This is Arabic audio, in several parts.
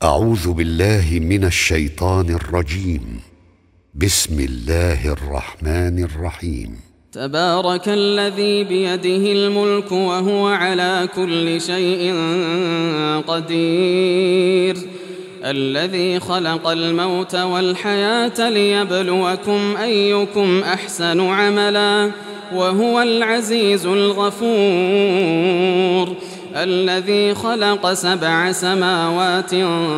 أعوذ بالله من الشيطان الرجيم. بسم الله الرحمن الرحيم. تبارك الذي بيده الملك وهو على كل شيء قدير، الذي خلق الموت والحياة ليبلوكم أيكم أحسن عملا وهو العزيز الغفور، الذي خلق 7 سماوات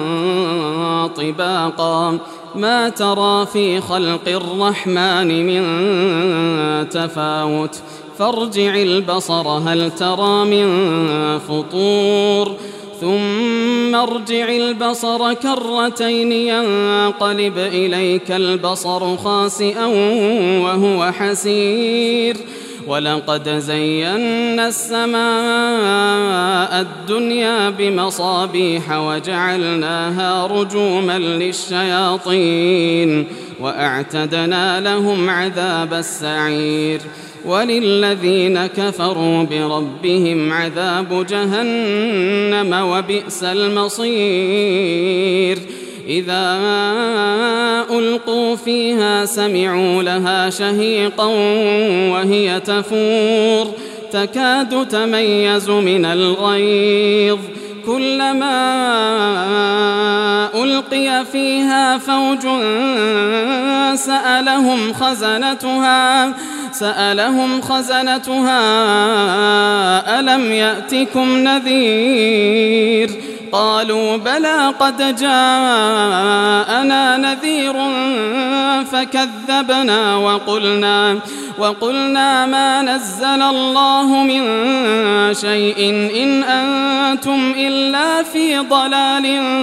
طباقا ما ترى في خلق الرحمن من تفاوت، فارجع البصر هل ترى من فطور، ثم ارجع البصر كرتين ينقلب إليك البصر خاسئا وهو حسير، ولقد زينا السماء الدنيا بمصابيح وجعلناها رجوما للشياطين وأعتدنا لهم عذاب السعير، وللذين كفروا بربهم عذاب جهنم وبئس المصير. إذا ألقوا فيها سمعوا لها شهيقا وهي تفور تكاد تميز من الغيظ، كلما ألقي فيها فوج سألهم خزنتها ألم يأتكم نذير؟ قالوا بلى قد جاءنا نذير فكذبنا وقلنا ما نزل الله من شيء إن أنتم إلا في ضلال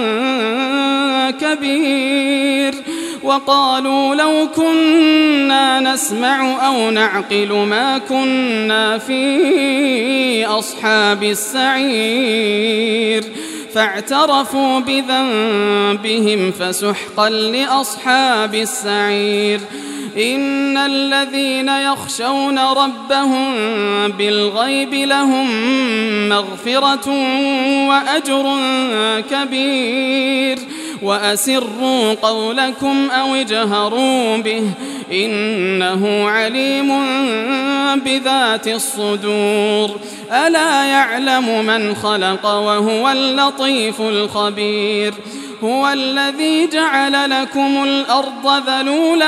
كبير، وقالوا لو كنا نسمع أو نعقل ما كنا في أصحاب السعير، فاعترفوا بذنبهم فسحقا لأصحاب السعير. إن الذين يخشون ربهم بالغيب لهم مغفرة وأجر كبير، وأسروا قولكم أو اجهروا به إنه عليم بذات الصدور. ألا يعلم من خلق وهو اللطيف الخبير. هو الذي جعل لكم الأرض ذلولا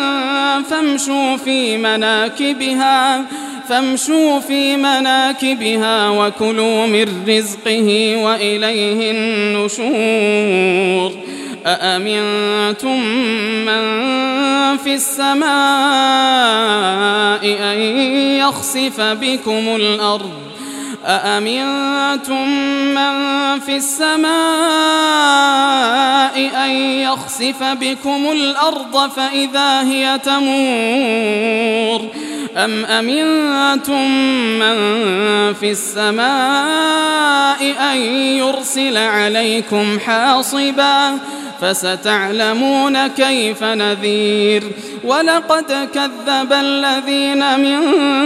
فامشوا في مناكبها وكلوا من رزقه وإليه النشور. أأمنتم من في السماء أن يخسف بكم الأرض فإذا هي تمور، أم أمنتم من في السماء أن يرسل عليكم حاصبا فستعلمون كيف نذير. ولقد كذب الذين من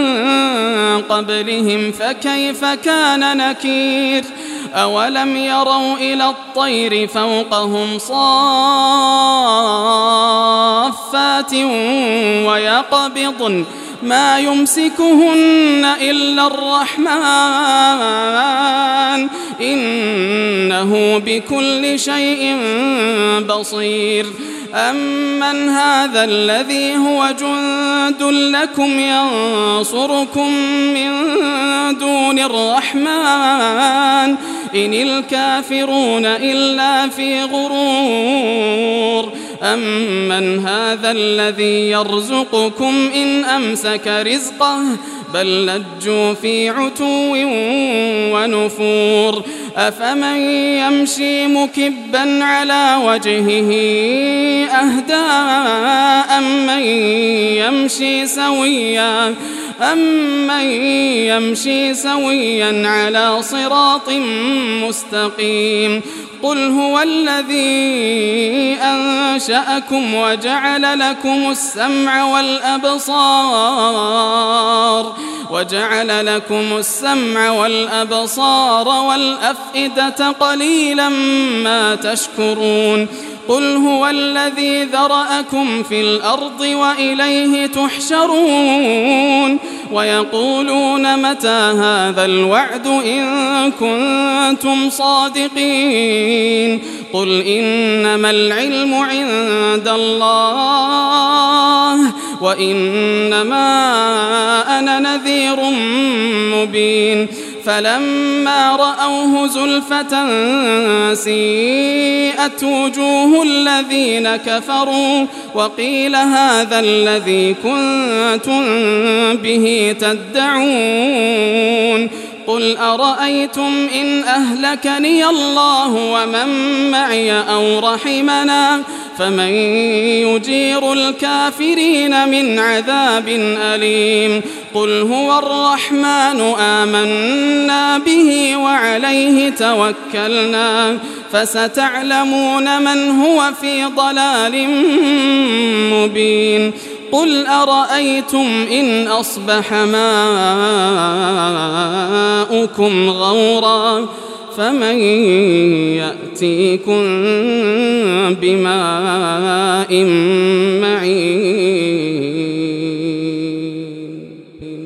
قبلهم فكيف كان نكير. أولم يروا إلى الطير فوقهم صافات ويقبضن ما يمسكهن إلا الرحمن إنه بكل شيء بصير. أمن هذا الذي هو جند لكم ينصركم من دون الرحمن إن الكافرون إلا في غرور. أمن هذا الذي يرزقكم إن أمسك رزقه بل لجوا في عتو ونفور. أفمن يمشي مكبا على وجهه أهدى أمن يمشي سويا على صراط مستقيم. قل هو الذي أنشأكم وجعل لكم السمع والأبصار وجعل لكم السمع والأبصار والأفئدة قليلا ما تشكرون قل هو الذي ذرأكم في الأرض وإليه تحشرون ويقولون متى هذا الوعد إن كنتم صادقين قل إنما العلم عند الله وإنما أنا نذير مبين فلما رأوه زلفة سيئت وجوه الذين كفروا وقيل هذا الذي كنتم به تدعون قل أرأيتم إن أهلكني الله ومن معي أو رحمنا فمن يجير الكافرين من عذاب أليم قل هو الرحمن آمنا به وعليه توكلنا فستعلمون من هو في ضلال مبين قل أرأيتم إن أصبح ماؤكم غورا فمن يأتيكم بماء